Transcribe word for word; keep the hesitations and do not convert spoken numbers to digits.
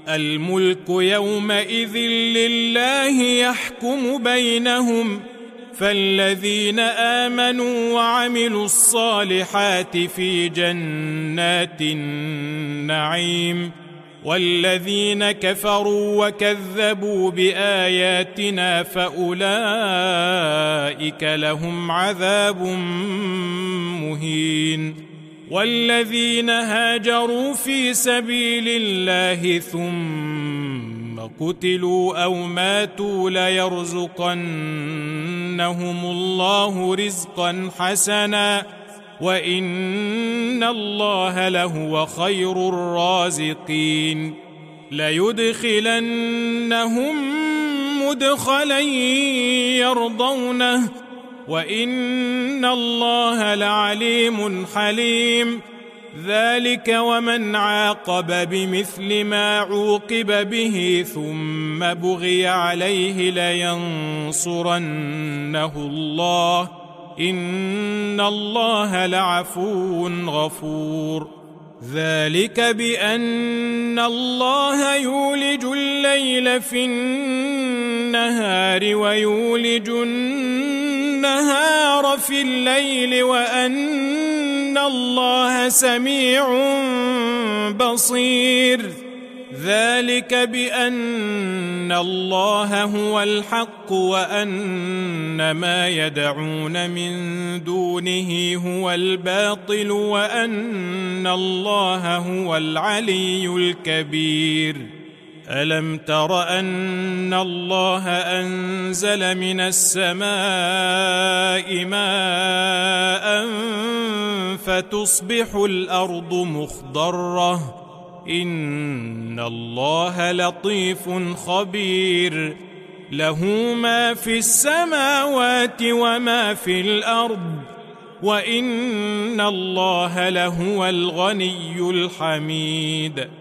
الملك يومئذ لله يحكم بينهم، فالذين آمنوا وعملوا الصالحات في جنات النعيم، والذين كفروا وكذبوا بآياتنا فأولئك لهم عذاب مهين. والذين هاجروا في سبيل الله ثم قتلوا أو ماتوا ليرزقنهم الله رزقا حسنا وإن الله لهو خير الرازقين. ليدخلنهم مدخلا يرضونه وإن الله لعليم حليم. ذلك ومن عاقب بمثل ما عوقب به ثم بغي عليه لينصرنه الله إن الله لعفو غفور. ذلك بأن الله يولج الليل في النهار ويولج النهار في الليل وأن الله سميع بصير. ذلك بأن الله هو الحق وأن ما يدعون من دونه هو الباطل وأن الله هو العلي الكبير. ألم تر أن الله أنزل من السماء ماء فتصبح الأرض مخضرة إن الله لطيف خبير. له ما في السماوات وما في الأرض وإن الله لهو الغني الحميد.